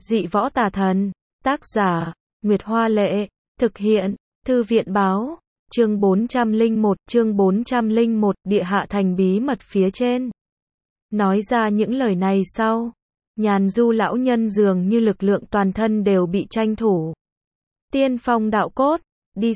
Dị võ tà thần. Tác giả, Nguyệt Hoa Lệ. Thực hiện, Thư viện Báo. Chương 401, Địa Hạ Thành bí mật phía trên. Nói ra những lời này sau, Nhàn Du lão nhân dường như lực lượng toàn thân đều bị tranh thủ. Tiên phong đạo cốt, đi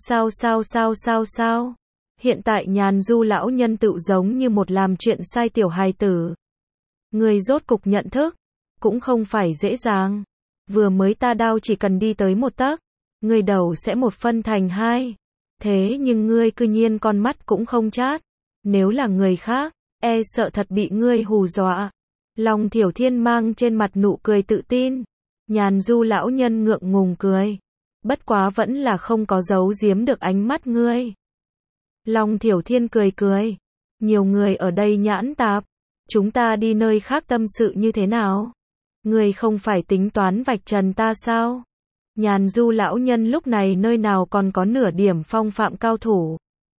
sao. Hiện tại Nhàn Du lão nhân tự giống như một làm chuyện sai tiểu hài tử. Người rốt cục nhận thức, cũng không phải dễ dàng. Vừa mới ta đao chỉ cần đi tới một tấc, người đầu sẽ một phân thành hai. Thế nhưng ngươi cư nhiên con mắt cũng không chát. Nếu là người khác, e sợ thật bị ngươi hù dọa. Long Thiểu Thiên mang trên mặt nụ cười tự tin. Nhàn Du lão nhân ngượng ngùng cười. Bất quá vẫn là không có giấu giếm được ánh mắt ngươi. Long Thiểu Thiên cười. Nhiều người ở đây nhãn tạp. Chúng ta đi nơi khác tâm sự như thế nào? Ngươi không phải tính toán vạch trần ta sao? Nhàn Du lão nhân lúc này nơi nào còn có nửa điểm phong phạm cao thủ.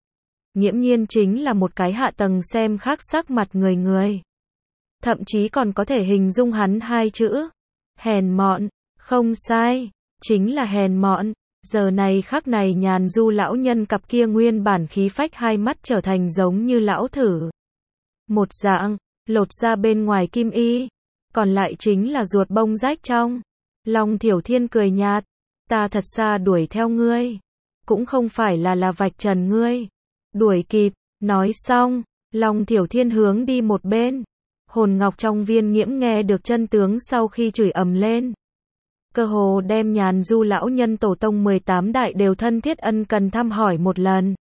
Nghiễm nhiên chính là một cái hạ tầng xem khác sắc mặt người. Thậm chí còn có thể hình dung hắn hai chữ. Hèn mọn. Không sai. Chính là hèn mọn. Giờ này khắc này Nhàn Du lão nhân cặp kia nguyên bản khí phách hai mắt trở thành giống như lão thử. Một dạng, lột ra bên ngoài kim y. Còn lại chính là ruột bông rách trong. Long Thiểu Thiên cười nhạt. Ta thật xa đuổi theo ngươi. Cũng không phải là vạch trần ngươi. Đuổi kịp. Nói xong, Long Thiểu Thiên hướng đi một bên. Hồn ngọc trong viên nghiễm nghe được chân tướng sau khi chửi ầm lên. Cơ hồ đem Nhàn Du lão nhân tổ tông 18 đại đều thân thiết ân cần thăm hỏi một lần.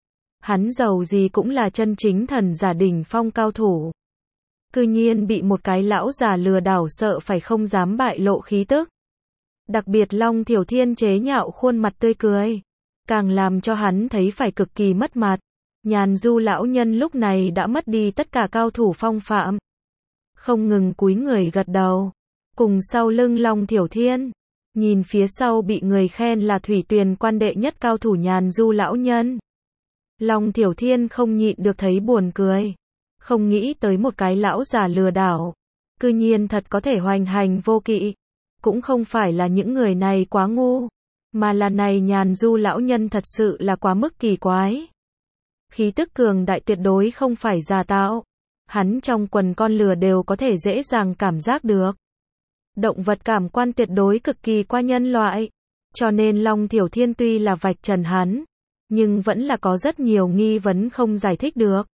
Hắn giàu gì cũng là chân chính thần giả đỉnh phong cao thủ. Cư nhiên bị một cái lão già lừa đảo sợ phải không dám bại lộ khí tức. Đặc biệt Long Thiểu Thiên chế nhạo khuôn mặt tươi cười. Càng làm cho hắn thấy phải cực kỳ mất mặt. Nhàn Du lão nhân lúc này đã mất đi tất cả cao thủ phong phạm. Không ngừng cúi người gật đầu. Cùng sau lưng Long Thiểu Thiên. Nhìn phía sau bị người khen là Thủy Tuyền quan đệ nhất cao thủ Nhàn Du lão nhân. Long Thiểu Thiên không nhịn được thấy buồn cười. Không nghĩ tới một cái lão già lừa đảo. Cư nhiên thật có thể hoành hành vô kỵ. Cũng không phải là những người này quá ngu. Mà là này Nhàn Du lão nhân thật sự là quá mức kỳ quái. Khí tức cường đại tuyệt đối không phải giả tạo. Hắn trong quần con lừa đều có thể dễ dàng cảm giác được. Động vật cảm quan tuyệt đối cực kỳ qua nhân loại. Cho nên Long Thiểu Thiên tuy là vạch trần hắn. Nhưng vẫn là có rất nhiều nghi vấn không giải thích được.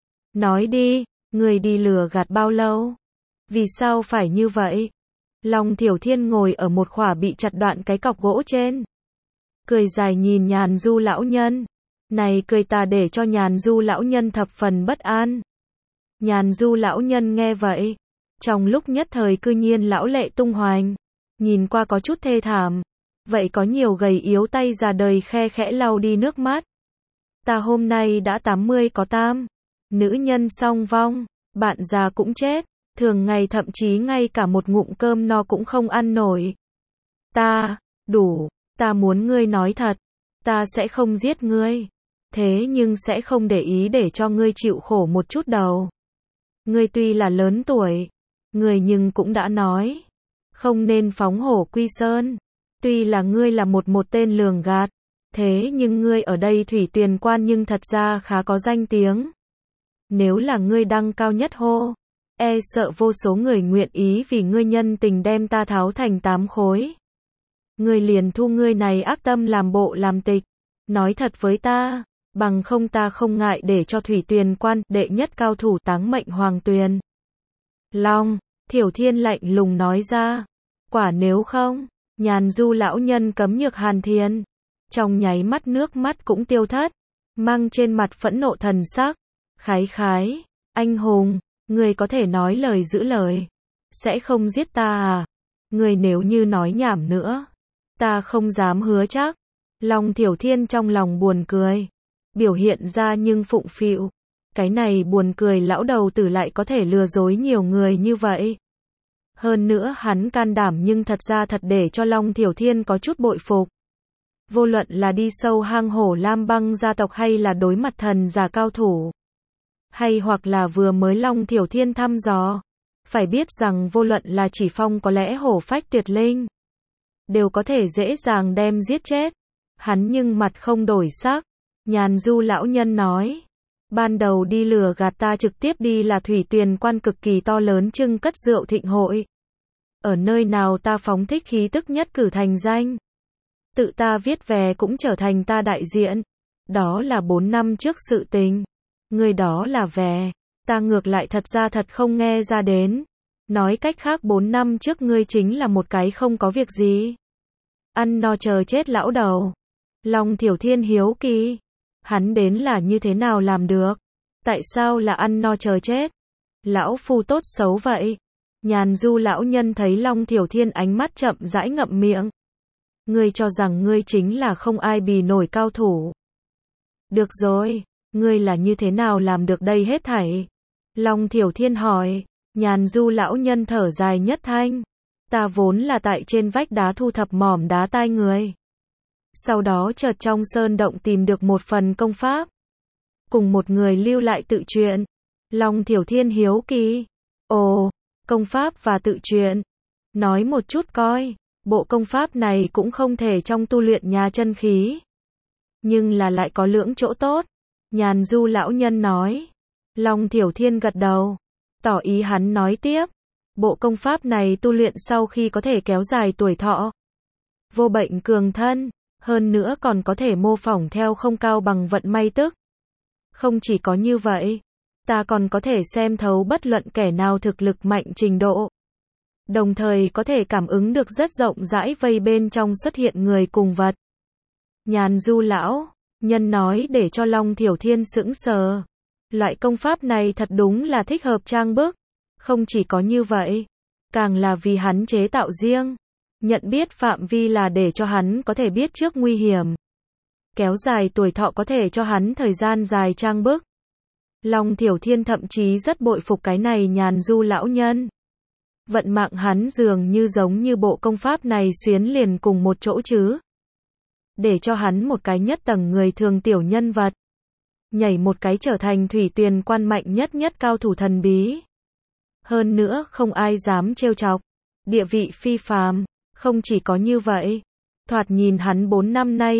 Nói đi, người đi lừa gạt bao lâu? Vì sao phải như vậy? Long Thiểu Thiên ngồi ở một khỏa bị chặt đoạn cái cọc gỗ trên. Cười dài nhìn Nhàn Du lão nhân. Này cười ta để cho Nhàn Du lão nhân thập phần bất an. Nhàn Du lão nhân nghe vậy. Trong lúc nhất thời cư nhiên lão lệ tung hoành. Nhìn qua có chút thê thảm. Vậy có nhiều gầy yếu tay già đời khe khẽ lau đi nước mắt. Ta hôm nay đã 80 có tam. Nữ nhân song vong. Bạn già cũng chết. Thường ngày thậm chí ngay cả một ngụm cơm no cũng không ăn nổi. Ta, đủ. Ta muốn ngươi nói thật. Ta sẽ không giết ngươi. Thế nhưng sẽ không để ý để cho ngươi chịu khổ một chút đầu. Ngươi tuy là lớn tuổi. Ngươi nhưng cũng đã nói. Không nên phóng hổ quy sơn. Tuy là ngươi là một tên lường gạt. Thế nhưng ngươi ở đây Thủy Tuyền quan nhưng thật ra khá có danh tiếng. Nếu là ngươi đăng cao nhất hô. E sợ vô số người nguyện ý vì ngươi nhân tình đem ta tháo thành 8 khối. Ngươi liền thu ngươi này ác tâm làm bộ làm tịch. Nói thật với ta. Bằng không ta không ngại để cho Thủy Tuyền quan đệ nhất cao thủ táng mệnh Hoàng Tuyền. Long Thiểu Thiên lạnh lùng nói ra. Quả nếu không. Nhàn Du lão nhân cấm nhược hàn thiên. Trong nháy mắt nước mắt cũng tiêu thất. Mang trên mặt phẫn nộ thần sắc. Khái. Anh hùng. Người có thể nói lời giữ lời. Sẽ không giết ta à? Người nếu như nói nhảm nữa. Ta không dám hứa chắc. Long Thiểu Thiên trong lòng buồn cười. Biểu hiện ra nhưng phụng phịu. Cái này buồn cười lão đầu tử lại có thể lừa dối nhiều người như vậy. Hơn nữa hắn can đảm nhưng thật ra thật để cho Long Thiểu Thiên có chút bội phục. Vô luận là đi sâu hang hổ Lam Băng gia tộc hay là đối mặt thần giả cao thủ. Hay hoặc là vừa mới Long Thiểu Thiên thăm dò. Phải biết rằng vô luận là Chỉ Phong có lẽ hổ phách tuyệt linh, đều có thể dễ dàng đem giết chết. Hắn nhưng mặt không đổi sắc. Nhàn Du lão nhân nói. Ban đầu đi lừa gạt ta trực tiếp đi là Thủy Tuyền quan cực kỳ to lớn trưng cất rượu thịnh hội. Ở nơi nào ta phóng thích khí tức nhất cử thành danh. Tự ta viết về cũng trở thành ta đại diện. Đó là 4 năm trước sự tình. Người đó là về. Ta ngược lại thật ra thật không nghe ra đến. Nói cách khác 4 năm trước ngươi chính là một cái không có việc gì. Ăn no chờ chết lão đầu. Long Thiểu Thiên hiếu kỳ. Hắn đến là như thế nào làm được? Tại sao là ăn no chờ chết? Lão phu tốt xấu vậy? Nhàn Du lão nhân thấy Long Thiểu Thiên ánh mắt chậm rãi ngậm miệng. Ngươi cho rằng ngươi chính là không ai bì nổi cao thủ. Được rồi, ngươi là như thế nào làm được đây hết thảy? Long Thiểu Thiên hỏi. Nhàn Du lão nhân thở dài nhất thanh. Ta vốn là tại trên vách đá thu thập mỏm đá tai người. Sau đó chợt trong sơn động tìm được một phần công pháp. Cùng một người lưu lại tự truyện. Long Thiểu Thiên hiếu kỳ. Ồ, công pháp và tự truyện. Nói một chút coi, bộ công pháp này cũng không thể trong tu luyện nhà chân khí. Nhưng là lại có lưỡng chỗ tốt. Nhàn Du lão nhân nói. Long Thiểu Thiên gật đầu. Tỏ ý hắn nói tiếp. Bộ công pháp này tu luyện sau khi có thể kéo dài tuổi thọ. Vô bệnh cường thân. Hơn nữa còn có thể mô phỏng theo không cao bằng vận may tức. Không chỉ có như vậy, ta còn có thể xem thấu bất luận kẻ nào thực lực mạnh trình độ. Đồng thời có thể cảm ứng được rất rộng rãi vây bên trong xuất hiện người cùng vật. Nhàn Du lão nhân nói để cho Long Thiểu Thiên sững sờ. Loại công pháp này thật đúng là thích hợp trang bức. Không chỉ có như vậy, càng là vì hắn chế tạo riêng. Nhận biết phạm vi là để cho hắn có thể biết trước nguy hiểm. Kéo dài tuổi thọ có thể cho hắn thời gian dài trang bức. Long Thiểu Thiên thậm chí rất bội phục cái này Nhàn Du lão nhân. Vận mạng hắn dường như giống như bộ công pháp này xuyến liền cùng một chỗ chứ. Để cho hắn một cái nhất tầng người thường tiểu nhân vật. Nhảy một cái trở thành Thủy Tuyền quan mạnh nhất cao thủ thần bí. Hơn nữa không ai dám trêu chọc. Địa vị phi phàm. Không chỉ có như vậy. Thoạt nhìn hắn 4 năm nay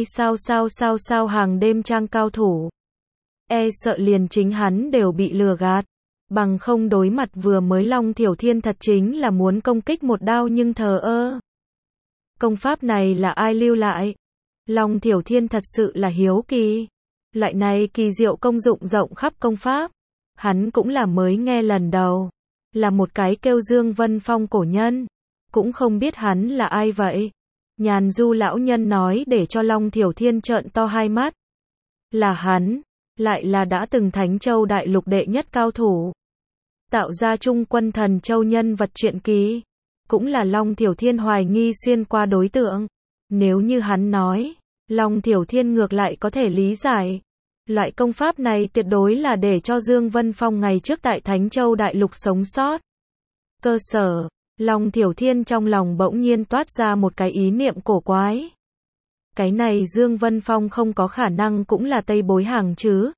sao hàng đêm trang cao thủ. E sợ liền chính hắn đều bị lừa gạt. Bằng không đối mặt vừa mới Long Thiểu Thiên thật chính là muốn công kích một đao nhưng thờ ơ. Công pháp này là ai lưu lại? Long Thiểu Thiên thật sự là hiếu kỳ. Loại này kỳ diệu công dụng rộng khắp công pháp. Hắn cũng là mới nghe lần đầu. Là một cái kêu Dương Vân Phong cổ nhân. Cũng không biết hắn là ai vậy. Nhàn Du lão nhân nói để cho Long Thiểu Thiên trợn to hai mắt. Là hắn. Lại là đã từng Thánh Châu đại lục đệ nhất cao thủ. Tạo ra Trung Quân Thần Châu nhân vật truyện ký. Cũng là Long Thiểu Thiên hoài nghi xuyên qua đối tượng. Nếu như hắn nói, Long Thiểu Thiên ngược lại có thể lý giải. Loại công pháp này tuyệt đối là để cho Dương Vân Phong ngày trước tại Thánh Châu đại lục sống sót. Cơ sở, Long Thiểu Thiên trong lòng bỗng nhiên toát ra một cái ý niệm cổ quái. Cái này Dương Vân Phong không có khả năng cũng là Tây Bối Hàng chứ.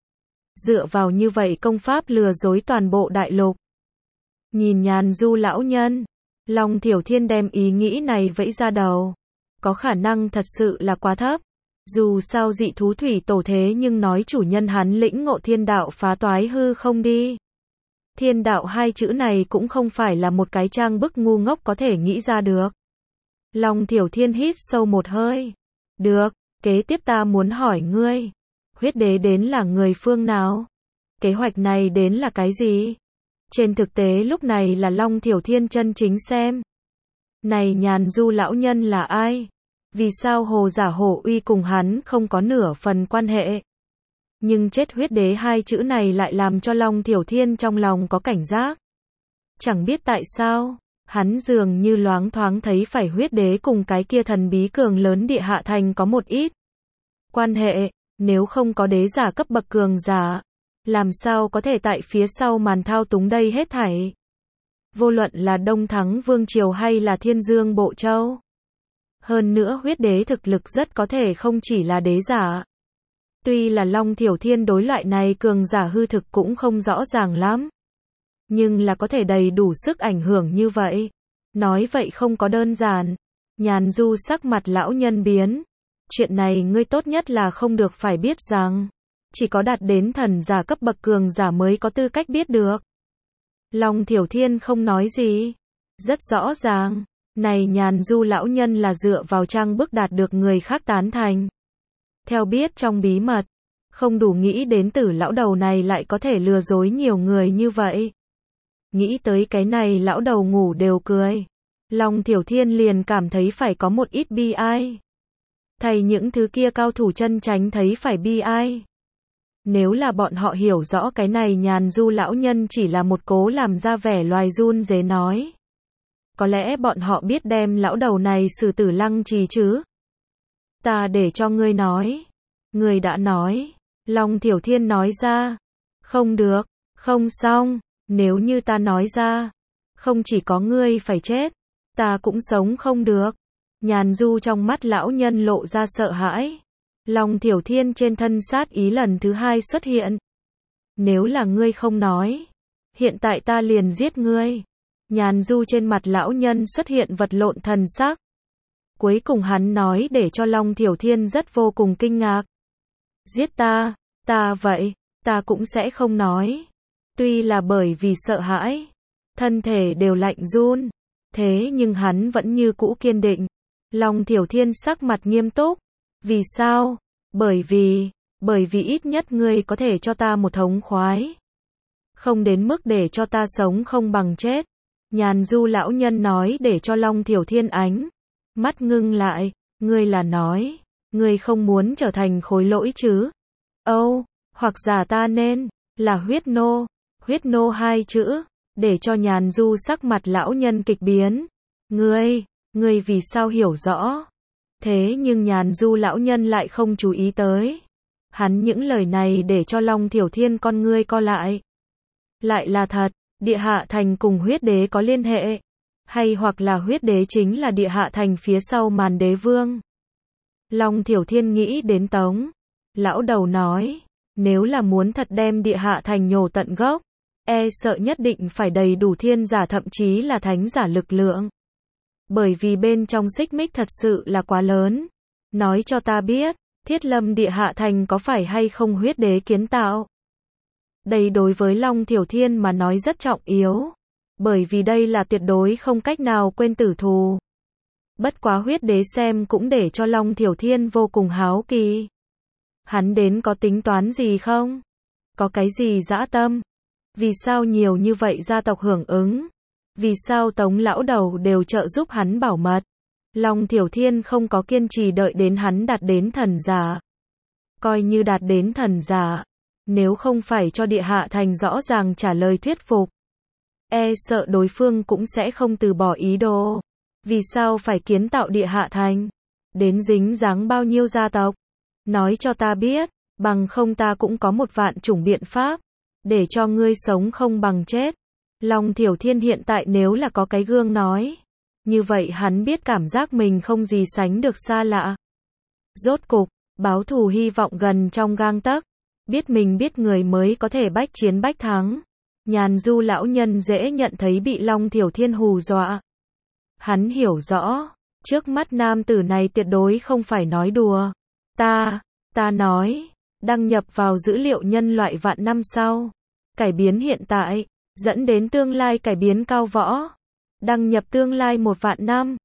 Dựa vào như vậy công pháp lừa dối toàn bộ đại lục. Nhìn Nhàn Du lão nhân, Long Thiểu Thiên đem ý nghĩ này vẫy ra đầu. Có khả năng thật sự là quá thấp. Dù sao dị thú thủy tổ thế nhưng nói chủ nhân hắn lĩnh ngộ thiên đạo phá toái hư không đi. Thiên đạo hai chữ này cũng không phải là một cái trang bức ngu ngốc có thể nghĩ ra được. Long Thiểu Thiên hít sâu một hơi. Được, kế tiếp ta muốn hỏi ngươi. Huyết đế đến là người phương nào? Kế hoạch này đến là cái gì? Trên thực tế lúc này là Long Thiểu Thiên chân chính xem. Này Nhàn Du lão nhân là ai? Vì sao Hồ Giả Hổ Uy cùng hắn không có nửa phần quan hệ? Nhưng chết huyết đế hai chữ này lại làm cho Long Thiểu Thiên trong lòng có cảnh giác. Chẳng biết tại sao, hắn dường như loáng thoáng thấy phải huyết đế cùng cái kia thần bí cường lớn địa hạ thành có một ít quan hệ, nếu không có đế giả cấp bậc cường giả, làm sao có thể tại phía sau màn thao túng đây hết thảy. Vô luận là Đông Thắng Vương Triều hay là Thiên Dương Bộ Châu. Hơn nữa huyết đế thực lực rất có thể không chỉ là đế giả. Tuy là Long Thiểu Thiên đối loại này cường giả hư thực cũng không rõ ràng lắm. nhưng là có thể đầy đủ sức ảnh hưởng như vậy. Nói vậy không có đơn giản. Nhàn Du sắc mặt lão nhân biến. Chuyện này ngươi tốt nhất là không được phải biết rằng, chỉ có đạt đến thần giả cấp bậc cường giả mới có tư cách biết được. Long Thiểu Thiên không nói gì. Rất rõ ràng, này Nhàn Du lão nhân là dựa vào trang bức đạt được người khác tán thành. Theo biết trong bí mật, không đủ nghĩ đến Tử lão đầu này lại có thể lừa dối nhiều người như vậy. Nghĩ tới cái này lão đầu ngủ đều cười. Long Thiểu Thiên liền cảm thấy phải có một ít bi ai. Thầy những thứ kia cao thủ chân chánh thấy phải bi ai. Nếu là bọn họ hiểu rõ cái này Nhàn Du lão nhân chỉ là một cố làm ra vẻ loài run rế nói. Có lẽ bọn họ biết đem lão đầu này xử tử lăng trì chứ. Ta để cho ngươi nói. Ngươi đã nói. Long Thiểu Thiên nói ra. Không được, không xong, nếu như ta nói ra, không chỉ có ngươi phải chết, ta cũng sống không được. Nhàn Du trong mắt lão nhân lộ ra sợ hãi. Long Thiểu Thiên trên thân sát ý lần thứ hai xuất hiện. Nếu là ngươi không nói, hiện tại ta liền giết ngươi. Nhàn Du trên mặt lão nhân xuất hiện vật lộn thần sắc. Cuối cùng hắn nói để cho Long Thiểu Thiên rất vô cùng kinh ngạc. Giết ta vậy, ta cũng sẽ không nói. Tuy là bởi vì sợ hãi, thân thể đều lạnh run, thế nhưng hắn vẫn như cũ kiên định. Long Thiểu Thiên sắc mặt nghiêm túc. Vì sao? Bởi vì ít nhất ngươi có thể cho ta một thống khoái. Không đến mức để cho ta sống không bằng chết. Nhàn Du lão nhân nói để cho Long Thiểu Thiên ánh mắt ngưng lại. Ngươi là nói, ngươi không muốn trở thành khối lỗi chứ? Hoặc giả ta nên là huyết nô hai chữ, để cho Nhàn Du sắc mặt lão nhân kịch biến. Ngươi vì sao hiểu rõ? Thế nhưng Nhàn Du lão nhân lại không chú ý tới. Hắn những lời này để cho Long Thiểu Thiên con ngươi co lại. Lại là thật, địa hạ thành cùng huyết đế có liên hệ. Hay hoặc là huyết đế chính là địa hạ thành phía sau màn đế vương. Long Thiểu Thiên nghĩ đến Tống. Lão đầu nói, nếu là muốn thật đem địa hạ thành nhổ tận gốc, sợ nhất định phải đầy đủ thiên giả thậm chí là thánh giả lực lượng. Bởi vì bên trong xích mích thật sự là quá lớn. Nói cho ta biết, Thiết Lâm địa hạ thành có phải hay không huyết đế kiến tạo? Đây đối với Long Thiểu Thiên mà nói rất trọng yếu. Bởi vì đây là tuyệt đối không cách nào quên tử thù. Bất quá huyết đế xem cũng để cho Long Thiểu Thiên vô cùng háo kỳ. Hắn đến có tính toán gì không? Có cái gì dã tâm? Vì sao nhiều như vậy gia tộc hưởng ứng? Vì sao Tống lão đầu đều trợ giúp hắn bảo mật? Long Thiểu Thiên không có kiên trì đợi đến hắn đạt đến thần giả. Coi như đạt đến thần giả, nếu không phải cho địa hạ thành rõ ràng trả lời thuyết phục, sợ đối phương cũng sẽ không từ bỏ ý đồ. Vì sao phải kiến tạo địa hạ thành? Đến dính dáng bao nhiêu gia tộc? Nói cho ta biết, bằng không ta cũng có một vạn chủng biện pháp, để cho ngươi sống không bằng chết. Long Thiểu Thiên hiện tại nếu là có cái gương nói, như vậy hắn biết cảm giác mình không gì sánh được xa lạ. Rốt cục, báo thù hy vọng gần trong gang tấc, biết mình biết người mới có thể bách chiến bách thắng. Nhàn Du lão nhân dễ nhận thấy bị Long Thiểu Thiên hù dọa. Hắn hiểu rõ, trước mắt nam tử này tuyệt đối không phải nói đùa. Ta nói, đăng nhập vào dữ liệu nhân loại vạn năm sau, cải biến hiện tại, dẫn đến tương lai cải biến cao võ. Đăng nhập tương lai 1 vạn năm,